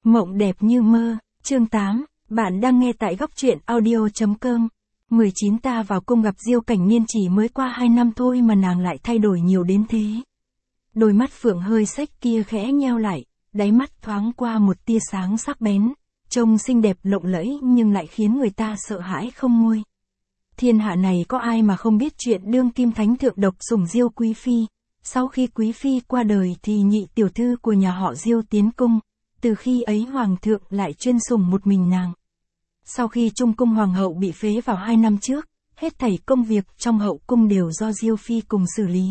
Mộng đẹp như mơ, chương 8, bạn đang nghe tại góc truyện audio.com. 19 ta vào cung gặp Diêu Cảnh Niên chỉ mới qua 2 năm thôi mà nàng lại thay đổi nhiều đến thế. Đôi mắt phượng hơi xếch kia khẽ nheo lại, đáy mắt thoáng qua một tia sáng sắc bén, trông xinh đẹp lộng lẫy nhưng lại khiến người ta sợ hãi không nguôi. Thiên hạ này có ai mà không biết chuyện đương kim thánh thượng độc sủng Diêu quý phi, sau khi quý phi qua đời thì nhị tiểu thư của nhà họ Diêu tiến cung. Từ khi ấy hoàng thượng lại chuyên sủng một mình nàng. Sau khi trung cung hoàng hậu bị phế vào 2 năm trước, hết thảy công việc trong hậu cung đều do Diêu phi cùng xử lý.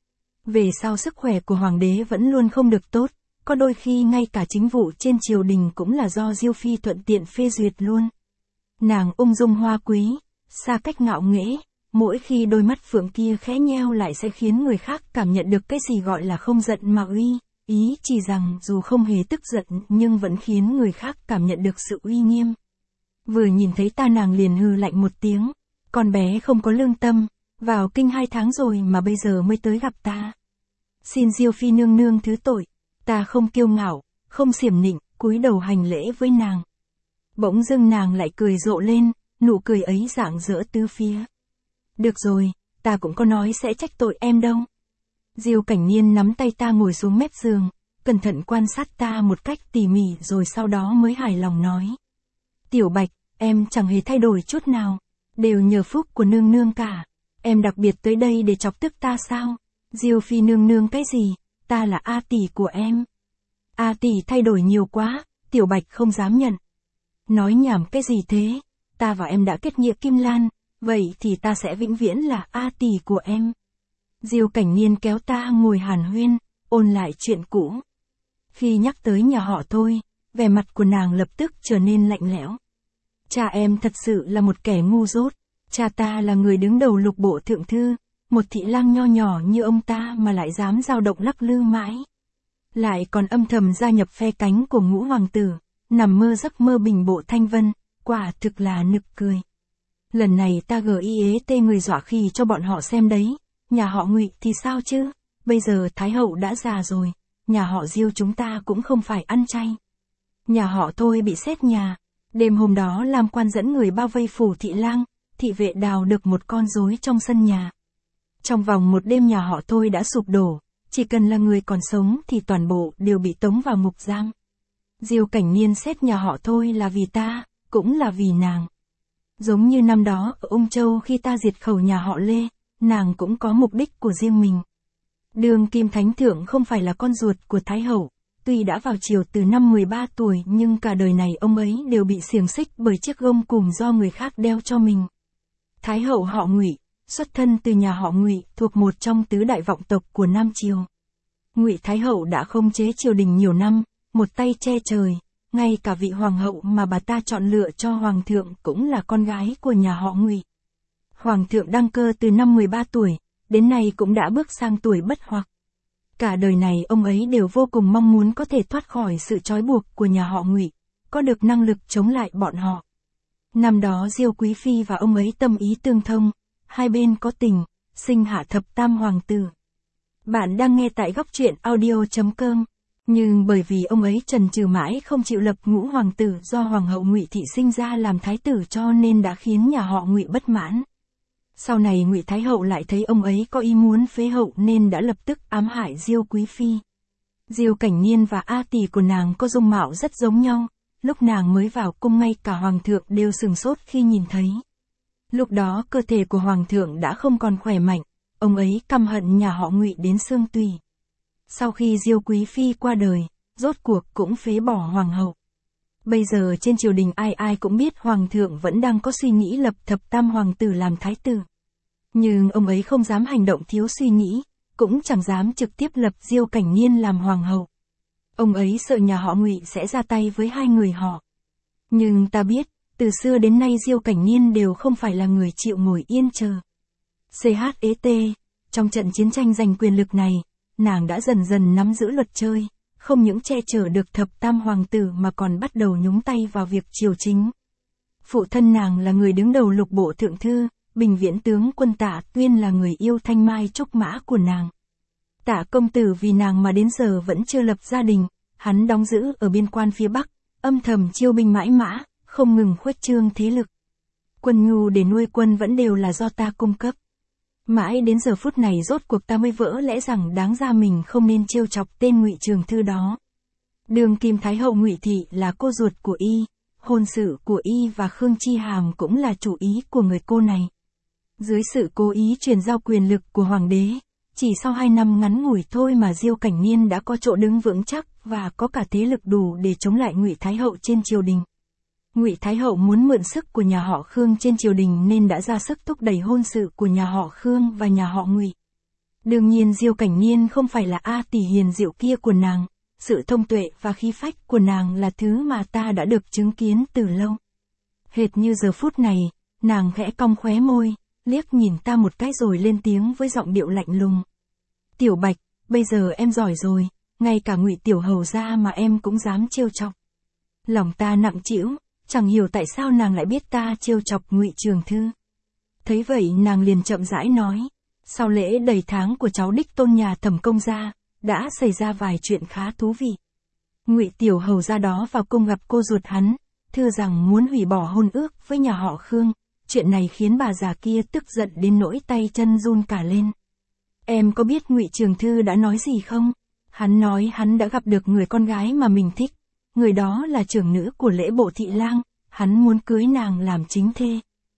Về sau sức khỏe của hoàng đế vẫn luôn không được tốt, có đôi khi ngay cả chính vụ trên triều đình cũng là do Diêu phi thuận tiện phê duyệt luôn. Nàng ung dung hoa quý, xa cách ngạo nghễ, mỗi khi đôi mắt phượng kia khẽ nheo lại sẽ khiến người khác cảm nhận được cái gì gọi là không giận mà uy. Ý chỉ rằng dù không hề tức giận nhưng vẫn khiến người khác cảm nhận được sự uy nghiêm. Vừa nhìn thấy ta nàng liền hừ lạnh một tiếng, con bé không có lương tâm, vào kinh 2 tháng rồi mà bây giờ mới tới gặp ta. Xin Diêu phi nương nương thứ tội, ta không kiêu ngạo, không xiểm nịnh, cúi đầu hành lễ với nàng. Bỗng dưng nàng lại cười rộ lên, nụ cười ấy rạng rỡ tứ phía. Được rồi, ta cũng có nói sẽ trách tội em đâu. Diêu Cảnh Niên nắm tay ta ngồi xuống mép giường, cẩn thận quan sát ta một cách tỉ mỉ rồi sau đó mới hài lòng nói. Tiểu Bạch, em chẳng hề thay đổi chút nào, đều nhờ phúc của nương nương cả, em đặc biệt tới đây để chọc tức ta sao? Diêu phi nương nương cái gì, ta là A tỷ của em. A tỷ thay đổi nhiều quá, Tiểu Bạch không dám nhận. Nói nhảm cái gì thế, ta và em đã kết nghĩa kim lan, vậy thì ta sẽ vĩnh viễn là A tỷ của em. Diêu Cảnh Niên kéo ta ngồi hàn huyên, ôn lại chuyện cũ. Khi nhắc tới nhà họ thôi, vẻ mặt của nàng lập tức trở nên lạnh lẽo. Cha em thật sự là một kẻ ngu dốt, cha ta là người đứng đầu lục bộ thượng thư, một thị lang nho nhỏ như ông ta mà lại dám dao động lắc lư mãi. Lại còn âm thầm gia nhập phe cánh của ngũ hoàng tử, nằm mơ giấc mơ bình bộ thanh vân, quả thực là nực cười. Lần này ta GIET người dọa khỉ cho bọn họ xem đấy. Nhà họ Ngụy thì sao chứ, bây giờ Thái hậu đã già rồi, nhà họ Diêu chúng ta cũng không phải ăn chay. Nhà họ Thôi bị xét nhà, đêm hôm đó Lam Quan dẫn người bao vây phủ thị lang, thị vệ đào được một con rối trong sân nhà. Trong vòng một đêm nhà họ Thôi đã sụp đổ, chỉ cần là người còn sống thì toàn bộ đều bị tống vào ngục giam. Diêu Cảnh Niên xét nhà họ Thôi là vì ta, cũng là vì nàng. Giống như năm đó ở Ung Châu khi ta diệt khẩu nhà họ Lê. Nàng cũng có mục đích của riêng mình. Đương kim thánh thượng không phải là con ruột của Thái hậu, tuy đã vào triều từ năm 13 tuổi nhưng cả đời này ông ấy đều bị xiềng xích bởi chiếc gông cùm do người khác đeo cho mình. Thái hậu họ Ngụy, xuất thân từ nhà họ Ngụy thuộc một trong tứ đại vọng tộc của Nam Triều. Ngụy Thái hậu đã khống chế triều đình nhiều năm, một tay che trời, ngay cả vị hoàng hậu mà bà ta chọn lựa cho hoàng thượng cũng là con gái của nhà họ Ngụy. Hoàng thượng đăng cơ từ năm 13 tuổi, đến nay cũng đã bước sang tuổi bất hoặc. Cả đời này ông ấy đều vô cùng mong muốn có thể thoát khỏi sự trói buộc của nhà họ Ngụy, có được năng lực chống lại bọn họ. Năm đó Diêu quý phi và ông ấy tâm ý tương thông, hai bên có tình, sinh hạ thập tam hoàng tử. Bạn đang nghe tại góc truyện audio.com, nhưng bởi vì ông ấy chần chừ mãi không chịu lập ngũ hoàng tử do hoàng hậu Ngụy thị sinh ra làm thái tử cho nên đã khiến nhà họ Ngụy bất mãn. Sau này Ngụy Thái hậu lại thấy ông ấy có ý muốn phế hậu nên đã lập tức ám hại Diêu quý phi. Diêu Cảnh Niên và A tỷ của nàng có dung mạo rất giống nhau, lúc nàng mới vào cung ngay cả hoàng thượng đều sửng sốt khi nhìn thấy. Lúc đó cơ thể của hoàng thượng đã không còn khỏe mạnh, ông ấy căm hận nhà họ Ngụy đến xương tủy. Sau khi Diêu quý phi qua đời, rốt cuộc cũng phế bỏ hoàng hậu. Bây giờ trên triều đình ai ai cũng biết hoàng thượng vẫn đang có suy nghĩ lập thập tam hoàng tử làm thái tử. Nhưng ông ấy không dám hành động thiếu suy nghĩ, cũng chẳng dám trực tiếp lập Diêu Cảnh Niên làm hoàng hậu. Ông ấy sợ nhà họ Ngụy sẽ ra tay với hai người họ. Nhưng ta biết, từ xưa đến nay Diêu Cảnh Niên đều không phải là người chịu ngồi yên chờ. CHET, trong trận chiến tranh giành quyền lực này, nàng đã dần dần nắm giữ luật chơi. Không những che chở được thập tam hoàng tử mà còn bắt đầu nhúng tay vào việc triều chính. Phụ thân nàng là người đứng đầu lục bộ thượng thư, Bình Viễn tướng quân Tạ Tuyên là người yêu thanh mai trúc mã của nàng. Tạ công tử vì nàng mà đến giờ vẫn chưa lập gia đình, hắn đóng giữ ở biên quan phía Bắc, âm thầm chiêu binh mãi mã, không ngừng khuếch trương thế lực. Quân nhu để nuôi quân vẫn đều là do ta cung cấp. Mãi đến giờ phút này rốt cuộc ta mới vỡ lẽ rằng đáng ra mình không nên trêu chọc tên Ngụy Trường Thư đó. Đương kim thái hậu Ngụy Thị là cô ruột của y, hôn sự của y và Khương Chi Hàm cũng là chủ ý của người cô này. Dưới sự cố ý truyền giao quyền lực của hoàng đế, chỉ sau 2 năm ngắn ngủi thôi mà Diêu Cảnh Niên đã có chỗ đứng vững chắc và có cả thế lực đủ để chống lại Ngụy Thái hậu trên triều đình. Ngụy Thái hậu muốn mượn sức của nhà họ Khương trên triều đình nên đã ra sức thúc đẩy hôn sự của nhà họ Khương và nhà họ Ngụy. Đương nhiên Diêu Cảnh Niên không phải là A tỷ hiền diệu kia của nàng, sự thông tuệ và khí phách của nàng là thứ mà ta đã được chứng kiến từ lâu. Hệt như giờ phút này, nàng khẽ cong khóe môi, liếc nhìn ta một cái rồi lên tiếng với giọng điệu lạnh lùng. Tiểu Bạch, bây giờ em giỏi rồi, ngay cả Ngụy tiểu hầu gia mà em cũng dám trêu chọc. Lòng ta nặng trĩu, chẳng hiểu tại sao nàng lại biết ta trêu chọc Ngụy Trường Thư. Thấy vậy nàng liền chậm rãi nói, sau lễ đầy tháng của cháu đích tôn nhà Thẩm công gia, đã xảy ra vài chuyện khá thú vị. Ngụy tiểu hầu gia đó vào cung gặp cô ruột hắn, thưa rằng muốn hủy bỏ hôn ước với nhà họ Khương. Chuyện này khiến bà già kia tức giận đến nỗi tay chân run cả lên. Em có biết Ngụy Trường Thư đã nói gì không? Hắn nói hắn đã gặp được người con gái mà mình thích. Người đó là trưởng nữ của Lễ Bộ Thị Lang, hắn muốn cưới nàng làm chính thê.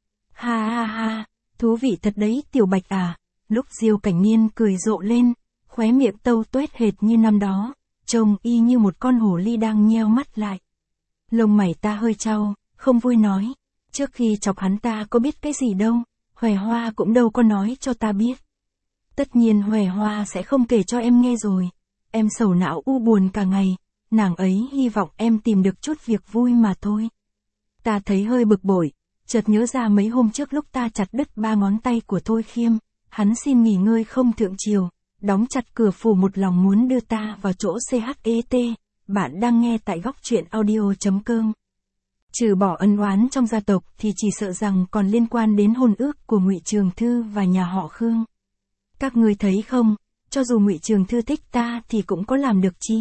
Ha ha ha, thú vị thật đấy Tiểu Bạch à. Lúc Diêu Cảnh Niên cười rộ lên, khóe miệng tâu tuét hệt như năm đó, trông y như một con hồ ly đang nheo mắt lại. Lông mày ta hơi chau, không vui nói. Trước khi chọc hắn ta có biết cái gì đâu, Hòe Hoa cũng đâu có nói cho ta biết. Tất nhiên Hòe Hoa sẽ không kể cho em nghe rồi. Em sầu não u buồn cả ngày, nàng ấy hy vọng em tìm được chút việc vui mà thôi. Ta thấy hơi bực bội, chợt nhớ ra mấy hôm trước lúc ta chặt đứt 3 ngón tay của Thôi Khiêm, hắn xin nghỉ ngơi không thượng triều, đóng chặt cửa phủ một lòng muốn đưa ta vào chỗ CHET. Bạn đang nghe tại góc truyện audio.com. Trừ bỏ ân oán trong gia tộc thì chỉ sợ rằng còn liên quan đến hôn ước của Ngụy Trường Thư và nhà họ Khương. Các ngươi thấy không, cho dù Ngụy Trường Thư thích ta thì cũng có làm được chi.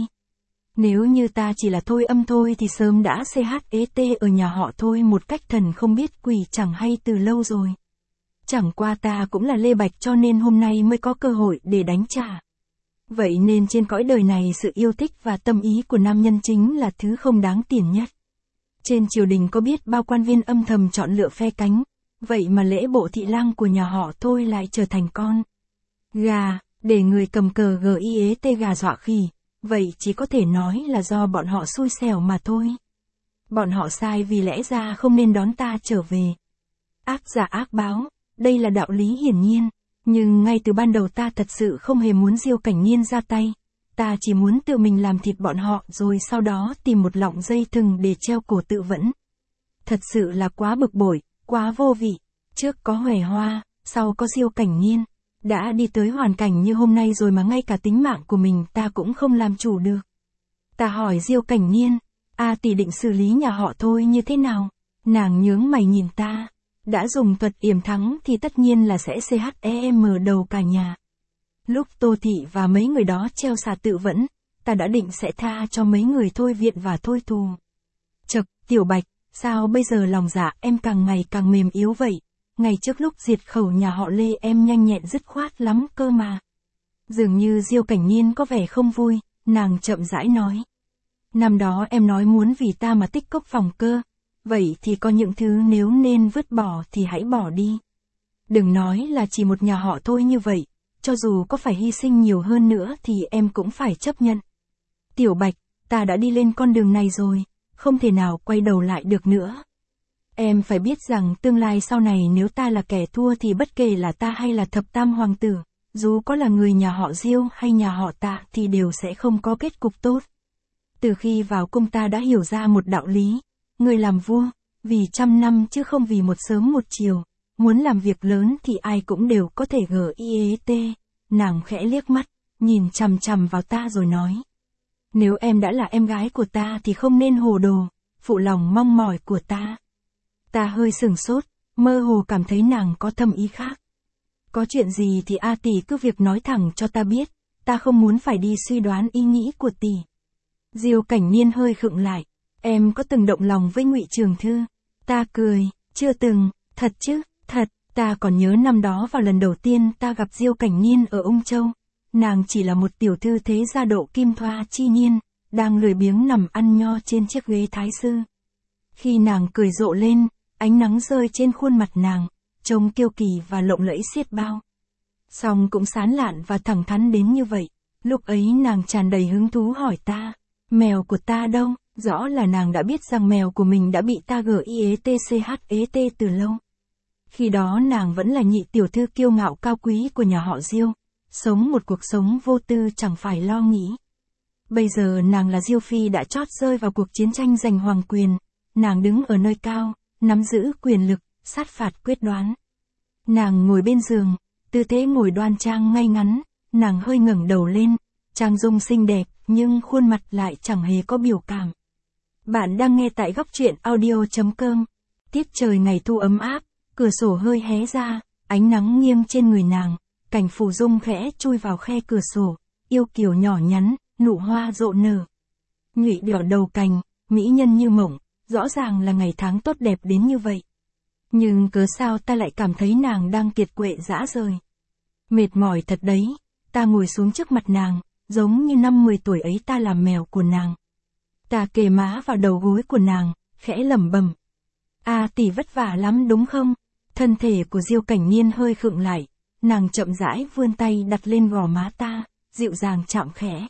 Nếu như ta chỉ là Thôi Âm thôi thì sớm đã CHET ở nhà họ Thôi một cách thần không biết quỷ chẳng hay từ lâu rồi. Chẳng qua ta cũng là Lê Bạch cho nên hôm nay mới có cơ hội để đánh trả. Vậy nên trên cõi đời này sự yêu thích và tâm ý của nam nhân chính là thứ không đáng tiền nhất. Trên triều đình có biết bao quan viên âm thầm chọn lựa phe cánh, vậy mà Lễ Bộ Thị Lang của nhà họ Thôi lại trở thành con gà, để người cầm cờ GIET gà dọa khỉ, vậy chỉ có thể nói là do bọn họ xui xẻo mà thôi. Bọn họ sai vì lẽ ra không nên đón ta trở về. Ác giả ác báo, đây là đạo lý hiển nhiên, nhưng ngay từ ban đầu ta thật sự không hề muốn Diêu Cảnh Niên ra tay. Ta chỉ muốn tự mình làm thịt bọn họ rồi sau đó tìm một lọng dây thừng để treo cổ tự vẫn. Thật sự là quá bực bội, quá vô vị. Trước có Hòe Hoa, sau có Diêu Cảnh Niên. Đã đi tới hoàn cảnh như hôm nay rồi mà ngay cả tính mạng của mình ta cũng không làm chủ được. Ta hỏi Diêu Cảnh Niên, A tỷ định xử lý nhà họ Thôi như thế nào? Nàng nhướng mày nhìn ta. Đã dùng thuật yểm thắng thì tất nhiên là sẽ CHEM đầu cả nhà. Lúc Tô Thị và mấy người đó treo xà tự vẫn, ta đã định sẽ tha cho mấy người Thôi Viện và Thôi Thù. Chậc, Tiểu Bạch, sao bây giờ lòng dạ em càng ngày càng mềm yếu vậy? Ngày trước lúc diệt khẩu nhà họ Lê em nhanh nhẹn dứt khoát lắm cơ mà. Dường như Diêu Cảnh Niên có vẻ không vui, nàng chậm rãi nói. Năm đó em nói muốn vì ta mà tích cốc phòng cơ, vậy thì có những thứ nếu nên vứt bỏ thì hãy bỏ đi. Đừng nói là chỉ một nhà họ Thôi như vậy. Cho dù có phải hy sinh nhiều hơn nữa thì em cũng phải chấp nhận. Tiểu Bạch, ta đã đi lên con đường này rồi, không thể nào quay đầu lại được nữa. Em phải biết rằng tương lai sau này nếu ta là kẻ thua thì bất kể là ta hay là thập tam hoàng tử, dù có là người nhà họ Diêu hay nhà họ Tạ thì đều sẽ không có kết cục tốt. Từ khi vào cung ta đã hiểu ra một đạo lý, người làm vua, vì 100 năm chứ không vì một sớm một chiều. Muốn làm việc lớn thì ai cũng đều có thể GIET. Nàng khẽ liếc mắt, nhìn chằm chằm vào ta rồi nói. Nếu em đã là em gái của ta thì không nên hồ đồ, phụ lòng mong mỏi của ta. Ta hơi sửng sốt, mơ hồ cảm thấy nàng có thâm ý khác. Có chuyện gì thì A tỷ cứ việc nói thẳng cho ta biết, ta không muốn phải đi suy đoán ý nghĩ của tỷ. Diêu Cảnh Niên hơi khựng lại. Em có từng động lòng với Ngụy Trường Thư? Ta cười, chưa từng, thật chứ, thật, ta còn nhớ năm đó vào lần đầu tiên ta gặp Diêu Cảnh Niên ở Ung Châu. Nàng chỉ là một tiểu thư thế gia độ kim thoa chi niên, đang lười biếng nằm ăn nho trên chiếc ghế thái sư. Khi nàng cười rộ lên, ánh nắng rơi trên khuôn mặt nàng, trông kiêu kỳ và lộng lẫy xiết bao. Song cũng sán lạn và thẳng thắn đến như vậy, lúc ấy nàng tràn đầy hứng thú hỏi ta, mèo của ta đâu? Rõ là nàng đã biết rằng mèo của mình đã bị ta GIETCHET từ lâu. Khi đó nàng vẫn là nhị tiểu thư kiêu ngạo cao quý của nhà họ Diêu, sống một cuộc sống vô tư chẳng phải lo nghĩ. Bây giờ nàng là Diêu phi đã chót rơi vào cuộc chiến tranh giành hoàng quyền, nàng đứng ở nơi cao, nắm giữ quyền lực, sát phạt quyết đoán. Nàng ngồi bên giường, tư thế ngồi đoan trang ngay ngắn, nàng hơi ngẩng đầu lên, trang dung xinh đẹp, nhưng khuôn mặt lại chẳng hề có biểu cảm. Bạn đang nghe tại góc truyện audio.com. Tiết trời ngày thu ấm áp, cửa sổ hơi hé ra, ánh nắng nghiêng trên người nàng, cảnh phù dung khẽ chui vào khe cửa sổ, yêu kiều nhỏ nhắn, nụ hoa rộ nở. Nhụy đỏ đầu cành, mỹ nhân như mộng, rõ ràng là ngày tháng tốt đẹp đến như vậy. Nhưng cớ sao ta lại cảm thấy nàng đang kiệt quệ rã rời. Mệt mỏi thật đấy, ta ngồi xuống trước mặt nàng, giống như năm 10 tuổi ấy ta làm mèo của nàng. Ta kề má vào đầu gối của nàng, khẽ lẩm bẩm. Tỷ vất vả lắm đúng không? Thân thể của Diêu Cảnh Niên hơi khựng lại, nàng chậm rãi vươn tay đặt lên gò má ta, dịu dàng chạm khẽ.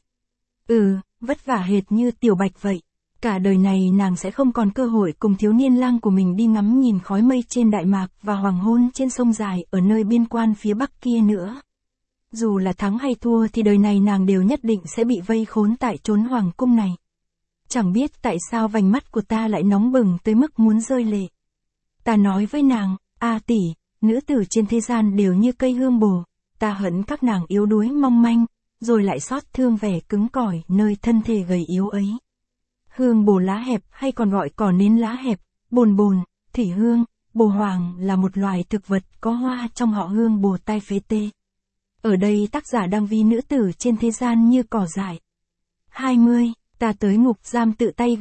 Vất vả hệt như Tiểu Bạch vậy. Cả đời này nàng sẽ không còn cơ hội cùng thiếu niên lang của mình đi ngắm nhìn khói mây trên Đại Mạc và hoàng hôn trên sông dài ở nơi biên quan phía bắc kia nữa. Dù là thắng hay thua thì đời này nàng đều nhất định sẽ bị vây khốn tại chốn hoàng cung này. Chẳng biết tại sao vành mắt của ta lại nóng bừng tới mức muốn rơi lệ. Ta nói với nàng, tỷ, nữ tử trên thế gian đều như cây hương bồ, ta hận các nàng yếu đuối mong manh, rồi lại xót thương vẻ cứng cỏi nơi thân thể gầy yếu ấy. Hương bồ lá hẹp hay còn gọi cỏ nến lá hẹp, bồn bồn, thủy hương, bồ hoàng là một loài thực vật có hoa trong họ hương bồ tai phế tê. Ở đây tác giả đang ví nữ tử trên thế gian như cỏ dại. 20. Ta tới ngục giam tự tay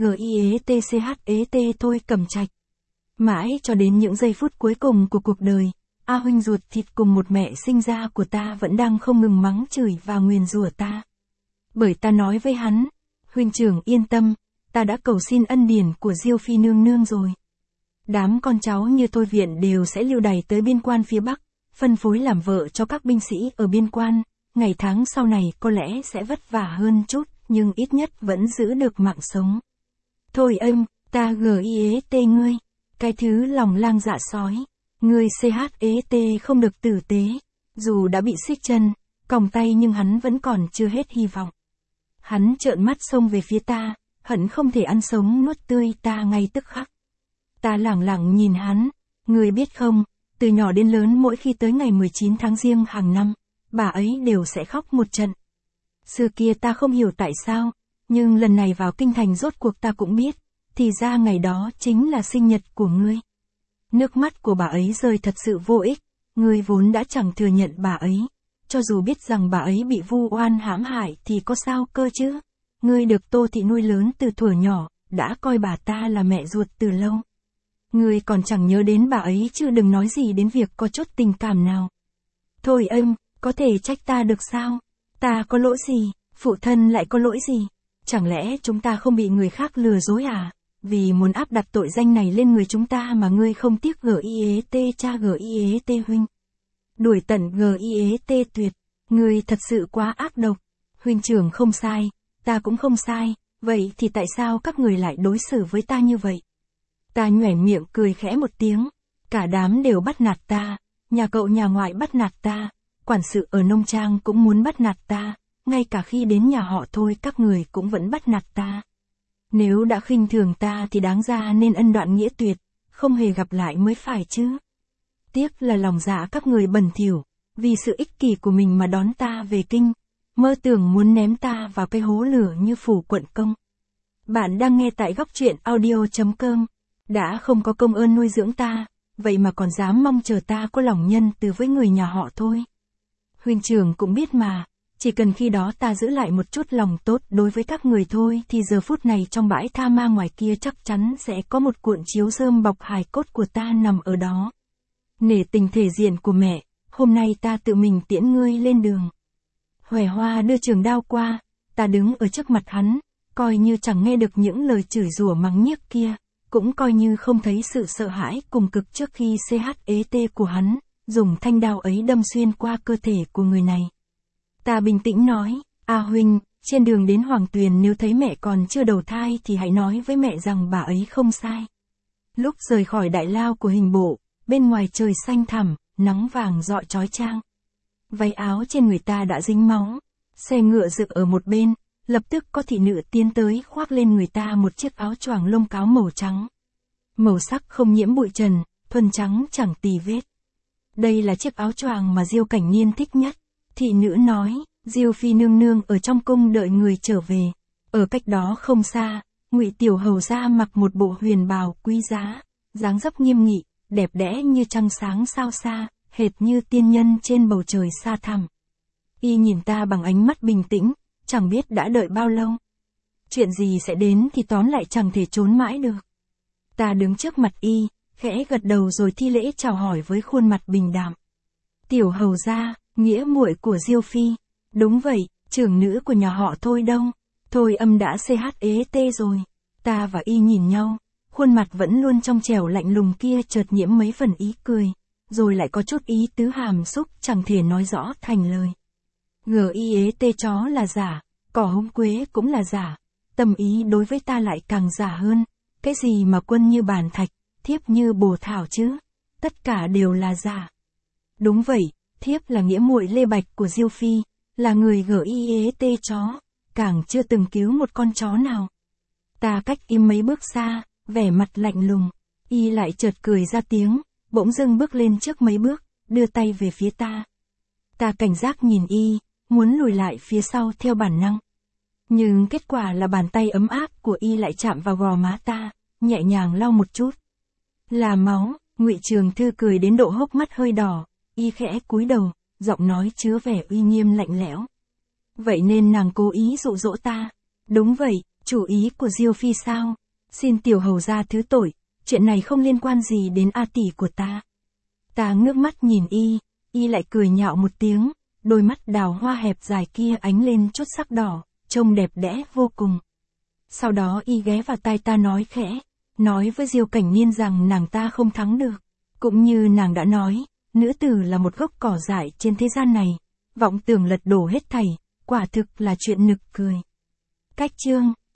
GIETCHET thôi Cẩm Trạch. Mãi cho đến những giây phút cuối cùng của cuộc đời, huynh ruột thịt cùng một mẹ sinh ra của ta vẫn đang không ngừng mắng chửi và nguyền rủa ta. Bởi ta nói với hắn, huynh trưởng yên tâm, ta đã cầu xin ân điển của Diêu phi nương nương rồi. Đám con cháu như Thôi Viện đều sẽ lưu đày tới biên quan phía Bắc, phân phối làm vợ cho các binh sĩ ở biên quan, ngày tháng sau này có lẽ sẽ vất vả hơn chút, nhưng ít nhất vẫn giữ được mạng sống. Thôi ta GIET ngươi, cái thứ lòng lang dạ sói, ngươi CHET không được tử tế, dù đã bị xích chân, còng tay nhưng hắn vẫn còn chưa hết hy vọng. Hắn trợn mắt xông về phía ta, hận không thể ăn sống nuốt tươi ta ngay tức khắc. Ta lẳng lặng nhìn hắn, ngươi biết không, từ nhỏ đến lớn mỗi khi tới ngày 19 tháng Giêng hàng năm, bà ấy đều sẽ khóc một trận. Xưa kia ta không hiểu tại sao, nhưng lần này vào kinh thành rốt cuộc ta cũng biết, thì ra ngày đó chính là sinh nhật của ngươi. Nước mắt của bà ấy rơi thật sự vô ích, ngươi vốn đã chẳng thừa nhận bà ấy, cho dù biết rằng bà ấy bị vu oan hãm hại thì có sao cơ chứ. Ngươi được Tô Thị nuôi lớn từ thuở nhỏ, đã coi bà ta là mẹ ruột từ lâu. Ngươi còn chẳng nhớ đến bà ấy chứ đừng nói gì đến việc có chút tình cảm nào. Thôi có thể trách ta được sao? Ta có lỗi gì, phụ thân lại có lỗi gì? Chẳng lẽ chúng ta không bị người khác lừa dối à? Vì muốn áp đặt tội danh này lên người chúng ta mà ngươi không tiếc GIET cha GIET huynh. Đuổi tận GIET tuyệt, ngươi thật sự quá ác độc. Huynh trưởng không sai, ta cũng không sai, vậy thì tại sao các người lại đối xử với ta như vậy? Ta nhoẻn miệng cười khẽ một tiếng, cả đám đều bắt nạt ta, nhà cậu nhà ngoại bắt nạt ta, quản sự ở nông trang cũng muốn bắt nạt ta, ngay cả khi đến nhà họ Thôi các người cũng vẫn bắt nạt ta. Nếu đã khinh thường ta thì đáng ra nên ân đoạn nghĩa tuyệt, không hề gặp lại mới phải chứ. Tiếc là lòng dạ các người bẩn thỉu, vì sự ích kỷ của mình mà đón ta về kinh, mơ tưởng muốn ném ta vào cái hố lửa như Phủ Quận Công. Bạn đang nghe tại góc truyện audio.com. Đã không có công ơn nuôi dưỡng ta, vậy mà còn dám mong chờ ta có lòng nhân từ với người nhà họ Thôi. Huynh trưởng cũng biết mà, Chỉ cần khi đó ta giữ lại một chút lòng tốt đối với các người thôi thì giờ phút này trong bãi tha ma ngoài kia chắc chắn sẽ có một cuộn chiếu rơm bọc hài cốt của ta nằm ở đó. Nể tình thể diện của mẹ, hôm nay ta tự mình tiễn ngươi lên đường. Hòe Hoa đưa trường đao qua, ta đứng ở trước mặt hắn, coi như chẳng nghe được những lời chửi rủa mắng nhiếc kia, cũng coi như không thấy sự sợ hãi cùng cực trước khi CHET của hắn, dùng thanh đao ấy đâm xuyên qua cơ thể của người này. Ta bình tĩnh nói, huynh, trên đường đến Hoàng Tuyền nếu thấy mẹ còn chưa đầu thai thì hãy nói với mẹ rằng bà ấy không sai. Lúc rời khỏi đại lao của hình bộ, bên ngoài trời xanh thẳm, nắng vàng rọi chói chang. Váy áo trên người ta đã dính máu, xe ngựa dựng ở một bên, lập tức có thị nữ tiến tới khoác lên người ta một chiếc áo choàng lông cáo màu trắng. Màu sắc không nhiễm bụi trần, thuần trắng chẳng tì vết. Đây là chiếc áo choàng mà Diêu Cảnh Niên thích nhất. Thị nữ nói, Diêu phi nương nương ở trong cung đợi người trở về. Ở cách đó không xa, Ngụy tiểu hầu gia mặc một bộ huyền bào quý giá, dáng dấp nghiêm nghị, đẹp đẽ như trăng sáng sao xa, hệt như tiên nhân trên bầu trời xa thẳm. Y nhìn ta bằng ánh mắt bình tĩnh, chẳng biết đã đợi bao lâu. Chuyện gì sẽ đến thì tóm lại chẳng thể trốn mãi được. Ta đứng trước mặt y, khẽ gật đầu rồi thi lễ chào hỏi với khuôn mặt bình đạm. Tiểu hầu gia, nghĩa muội của Diêu phi. Đúng vậy, trưởng nữ của nhà họ Thôi đâu. Thôi Âm đã CHET rồi. Ta và y nhìn nhau, khuôn mặt vẫn luôn trong trẻo lạnh lùng kia chợt nhiễm mấy phần ý cười, rồi lại có chút ý tứ hàm xúc chẳng thể nói rõ thành lời. GIET chó là giả, cỏ húng quế cũng là giả, tâm ý đối với ta lại càng giả hơn. Cái gì mà quân như bàn thạch, thiếp như bồ thảo chứ? Tất cả đều là giả. Đúng vậy, thiếp là nghĩa muội Lê Bạch của Diêu phi, là người GIET chó, càng chưa từng cứu một con chó nào. Ta cách im mấy bước xa, vẻ mặt lạnh lùng, y lại chợt cười ra tiếng, bỗng dưng bước lên trước mấy bước, đưa tay về phía ta. Ta cảnh giác nhìn y, muốn lùi lại phía sau theo bản năng. Nhưng kết quả là bàn tay ấm áp của y lại chạm vào gò má ta, nhẹ nhàng lau một chút. Là máu, Ngụy Trường Thư cười đến độ hốc mắt hơi đỏ, y khẽ cúi đầu, giọng nói chứa vẻ uy nghiêm lạnh lẽo. Vậy nên nàng cố ý dụ dỗ ta. Đúng vậy, chủ ý của Diêu phi sao? Xin tiểu hầu gia thứ tội, chuyện này không liên quan gì đến A tỷ của ta. Ta ngước mắt nhìn y lại cười nhạo một tiếng, đôi mắt đào hoa hẹp dài kia ánh lên chút sắc đỏ, trông đẹp đẽ vô cùng. Sau đó y ghé vào tai ta nói khẽ, nói với Diêu Cảnh Niên rằng nàng ta không thắng được. Cũng như nàng đã nói, nữ tử là một gốc cỏ dại trên thế gian này, vọng tưởng lật đổ hết thảy, quả thực là chuyện nực cười. Cách chương